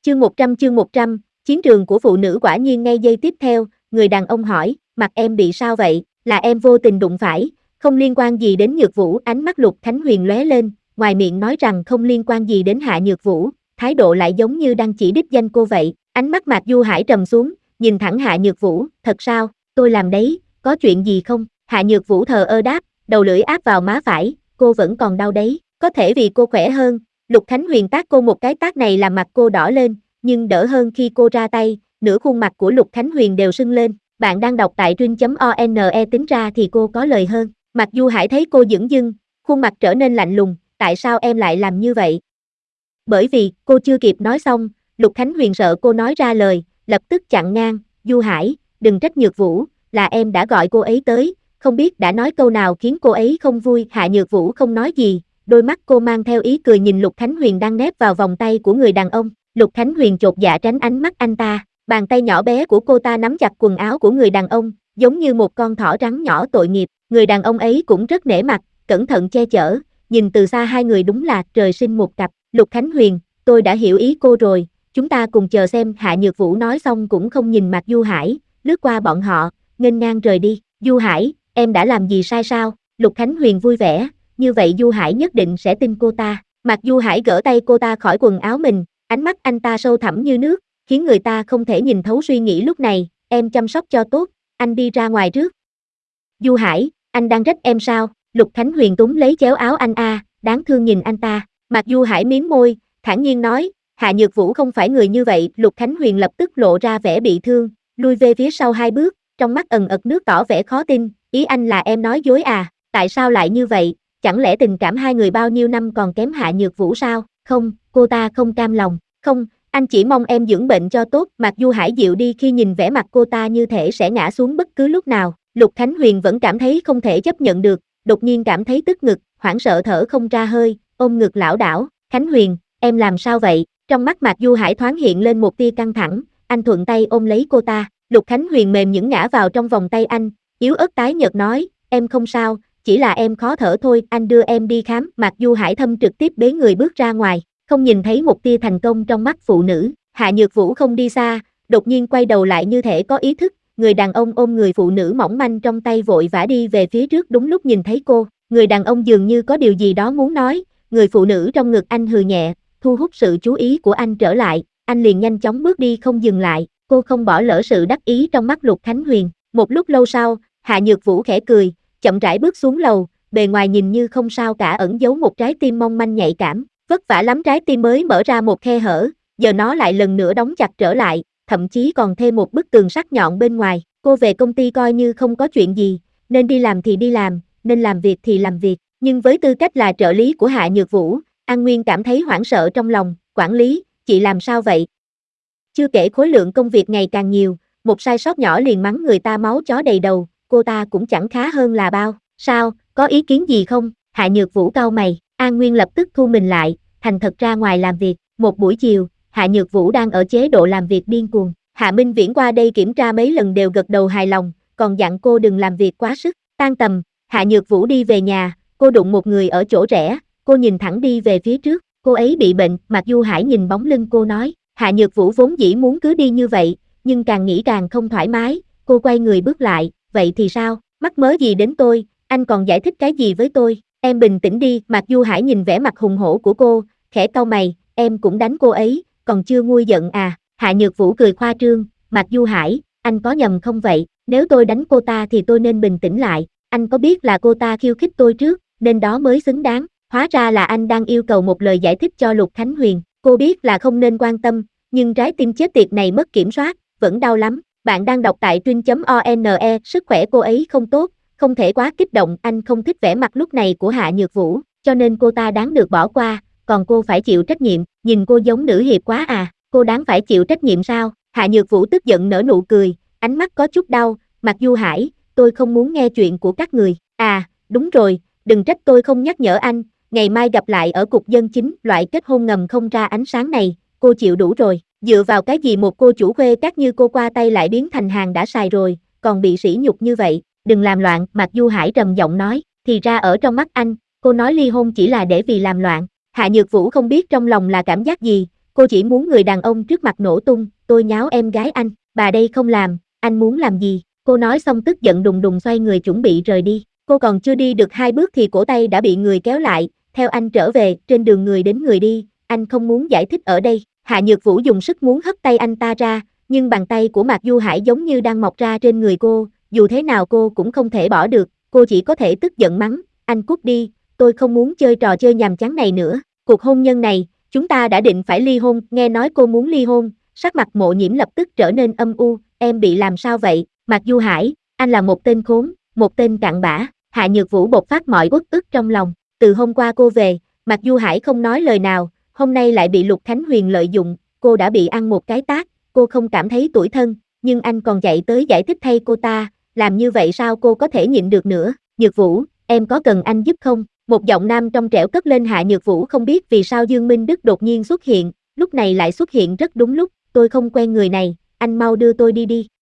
Chương 100, chiến trường của phụ nữ. Quả nhiên ngay giây tiếp theo, người đàn ông hỏi, mặt em bị sao vậy, là em vô tình đụng phải, không liên quan gì đến Nhược Vũ. Ánh mắt Lục Khánh Huyền lóe lên, ngoài miệng nói rằng không liên quan gì đến Hạ Nhược Vũ, thái độ lại giống như đang chỉ đích danh cô vậy. Ánh mắt Mạc Du Hải trầm xuống, nhìn thẳng Hạ Nhược Vũ, thật sao, tôi làm đấy, có chuyện gì không? Hạ Nhược Vũ thờ ơ đáp, đầu lưỡi áp vào má phải, cô vẫn còn đau đấy, có thể vì cô khỏe hơn. Lục Khánh Huyền tát cô một cái tát này làm mặt cô đỏ lên, nhưng đỡ hơn khi cô ra tay, nửa khuôn mặt của Lục Khánh Huyền đều sưng lên. Bạn đang đọc tại truyện.one, tính ra thì cô có lời hơn. Mạc Du Hải thấy cô dửng dưng, khuôn mặt trở nên lạnh lùng, tại sao em lại làm như vậy? Bởi vì, cô chưa kịp nói xong, Lục Khánh Huyền sợ cô nói ra lời, lập tức chặn ngang, Du Hải, đừng trách Nhược Vũ, là em đã gọi cô ấy tới, không biết đã nói câu nào khiến cô ấy không vui. Hạ Nhược Vũ không nói gì, đôi mắt cô mang theo ý cười nhìn Lục Khánh Huyền đang nép vào vòng tay của người đàn ông. Lục Khánh Huyền chột dạ tránh ánh mắt anh ta, bàn tay nhỏ bé của cô ta nắm chặt quần áo của người đàn ông, giống như một con thỏ rắn nhỏ tội nghiệp. Người đàn ông ấy cũng rất nể mặt, cẩn thận che chở, nhìn từ xa hai người đúng là trời sinh một cặp. Lục Khánh Huyền, tôi đã hiểu ý cô rồi, chúng ta cùng chờ xem. Hạ Nhược Vũ nói xong cũng không nhìn Mạc Du Hải, lướt qua bọn họ, nghênh ngang rời đi. Du Hải, em đã làm gì sai sao? Lục Khánh Huyền vui vẻ, như vậy Du Hải nhất định sẽ tin cô ta. Mạc Du Hải gỡ tay cô ta khỏi quần áo mình, ánh mắt anh ta sâu thẳm như nước, khiến người ta không thể nhìn thấu suy nghĩ lúc này. Em chăm sóc cho tốt, anh đi ra ngoài trước. Du Hải, anh đang trách em sao? Lục Khánh Huyền túm lấy chéo áo anh đáng thương nhìn anh ta. Mạc Du Hải mím môi, thản nhiên nói, Hạ Nhược Vũ không phải người như vậy. Lục Khánh Huyền lập tức lộ ra vẻ bị thương, lui về phía sau hai bước, trong mắt ẩn ật nước tỏ vẻ khó tin, ý anh là em nói dối à, tại sao lại như vậy, chẳng lẽ tình cảm hai người bao nhiêu năm còn kém Hạ Nhược Vũ sao? Không, cô ta không cam lòng, không, anh chỉ mong em dưỡng bệnh cho tốt. Mạc Du Hải dịu đi khi nhìn vẻ mặt cô ta như thể sẽ ngã xuống bất cứ lúc nào. Lục Khánh Huyền vẫn cảm thấy không thể chấp nhận được, đột nhiên cảm thấy tức ngực, hoảng sợ thở không ra hơi, ôm ngực lảo đảo. Khánh Huyền, em làm sao vậy? Trong mắt Mạc Du Hải thoáng hiện lên một tia căng thẳng, anh thuận tay ôm lấy cô ta. Lục Khánh Huyền mềm nhũn ngã vào trong vòng tay anh, yếu ớt tái nhợt nói, em không sao, chỉ là em khó thở thôi, anh đưa em đi khám. Mạc Du Hải thâm trực tiếp bế người bước ra ngoài, không nhìn thấy một tia thành công trong mắt phụ nữ. Hạ Nhược Vũ không đi xa, đột nhiên quay đầu lại như thể có ý thức, người đàn ông ôm người phụ nữ mỏng manh trong tay vội vã đi về phía trước. Đúng lúc nhìn thấy cô, người đàn ông dường như có điều gì đó muốn nói, người phụ nữ trong ngực anh hừ nhẹ, thu hút sự chú ý của anh trở lại, anh liền nhanh chóng bước đi không dừng lại. Cô không bỏ lỡ sự đắc ý trong mắt Lục Khánh Huyền. Một lúc lâu sau, Hạ Nhược Vũ khẽ cười, chậm rãi bước xuống lầu, bề ngoài nhìn như không sao cả, ẩn giấu một trái tim mong manh nhạy cảm. Vất vả lắm trái tim mới mở ra một khe hở, giờ nó lại lần nữa đóng chặt trở lại, thậm chí còn thêm một bức tường sắt nhọn bên ngoài. Cô về công ty coi như không có chuyện gì, nên đi làm thì đi làm, nên làm việc thì làm việc. Nhưng với tư cách là trợ lý của Hạ Nhược Vũ, An Nguyên cảm thấy hoảng sợ trong lòng. Quản lý, chị làm sao vậy? Chưa kể khối lượng công việc ngày càng nhiều, một sai sót nhỏ liền mắng người ta máu chó đầy đầu, cô ta cũng chẳng khá hơn là bao. Sao, có ý kiến gì không? Hạ Nhược Vũ cau mày. An Nguyên lập tức thu mình lại, thành thật ra ngoài làm việc. Một buổi chiều, Hạ Nhược Vũ đang ở chế độ làm việc điên cuồng. Hạ Minh Viễn qua đây kiểm tra mấy lần đều gật đầu hài lòng, còn dặn cô đừng làm việc quá sức. Tan tầm, Hạ Nhược Vũ đi về nhà, cô đụng một người ở chỗ rẽ, cô nhìn thẳng đi về phía trước, cô ấy bị bệnh. Mạc Du Hải nhìn bóng lưng cô nói. Hạ Nhược Vũ vốn dĩ muốn cứ đi như vậy, nhưng càng nghĩ càng không thoải mái, cô quay người bước lại, vậy thì sao, mắc mớ gì đến tôi, anh còn giải thích cái gì với tôi, em bình tĩnh đi. Mạc Du Hải nhìn vẻ mặt hùng hổ của cô, khẽ cau mày, em cũng đánh cô ấy, còn chưa nguôi giận à? Hạ Nhược Vũ cười khoa trương, Mạc Du Hải, anh có nhầm không vậy, nếu tôi đánh cô ta thì tôi nên bình tĩnh lại, anh có biết là cô ta khiêu khích tôi trước, nên đó mới xứng đáng. Hóa ra là anh đang yêu cầu một lời giải thích cho Lục Khánh Huyền. Cô biết là không nên quan tâm, nhưng trái tim chết tiệt này mất kiểm soát, vẫn đau lắm. Bạn đang đọc tại truyện.one, sức khỏe cô ấy không tốt, không thể quá kích động. Anh không thích vẻ mặt lúc này của Hạ Nhược Vũ, cho nên cô ta đáng được bỏ qua, còn cô phải chịu trách nhiệm. Nhìn cô giống nữ hiệp quá à, cô đáng phải chịu trách nhiệm sao? Hạ Nhược Vũ tức giận nở nụ cười, ánh mắt có chút đau. Mạc Du Hải, tôi không muốn nghe chuyện của các người. À, đúng rồi, đừng trách tôi không nhắc nhở anh, ngày mai gặp lại ở cục dân chính. Loại kết hôn ngầm không ra ánh sáng này, cô chịu đủ rồi. Dựa vào cái gì một cô chủ khuê các như cô qua tay lại biến thành hàng đã xài rồi, còn bị sỉ nhục như vậy? Đừng làm loạn. Mạc Du Hải trầm giọng nói, thì ra ở trong mắt anh, cô nói ly hôn chỉ là để vì làm loạn. Hạ Nhược Vũ không biết trong lòng là cảm giác gì, cô chỉ muốn người đàn ông trước mặt nổ tung, tôi nháo em gái anh, bà đây không làm, anh muốn làm gì? Cô nói xong tức giận đùng đùng xoay người chuẩn bị rời đi. Cô còn chưa đi được 2 bước thì cổ tay đã bị người kéo lại, theo anh trở về, trên đường người đến người đi, anh không muốn giải thích ở đây. Hạ Nhược Vũ dùng sức muốn hất tay anh ta ra, nhưng bàn tay của Mạc Du Hải giống như đang mọc ra trên người cô, dù thế nào cô cũng không thể bỏ được, cô chỉ có thể tức giận mắng, anh cút đi, tôi không muốn chơi trò chơi nhàm chán này nữa, cuộc hôn nhân này, chúng ta đã định phải ly hôn, nghe nói cô muốn ly hôn, sắc mặt Mộ Nhiễm lập tức trở nên âm u, em bị làm sao vậy, Mạc Du Hải, anh là một tên khốn, một tên cặn bã, Hạ Nhược Vũ bộc phát mọi uất ức trong lòng, từ hôm qua cô về, Mạc Du Hải không nói lời nào, hôm nay lại bị Lục Khánh Huyền lợi dụng, cô đã bị ăn một cái tát, cô không cảm thấy tủi thân, nhưng anh còn chạy tới giải thích thay cô ta, làm như vậy sao cô có thể nhịn được nữa, Nhược Vũ, em có cần anh giúp không? Một giọng nam trong trẻo cất lên. Hạ Nhược Vũ không biết vì sao Dương Minh Đức đột nhiên xuất hiện, lúc này lại xuất hiện rất đúng lúc, tôi không quen người này, anh mau đưa tôi đi đi.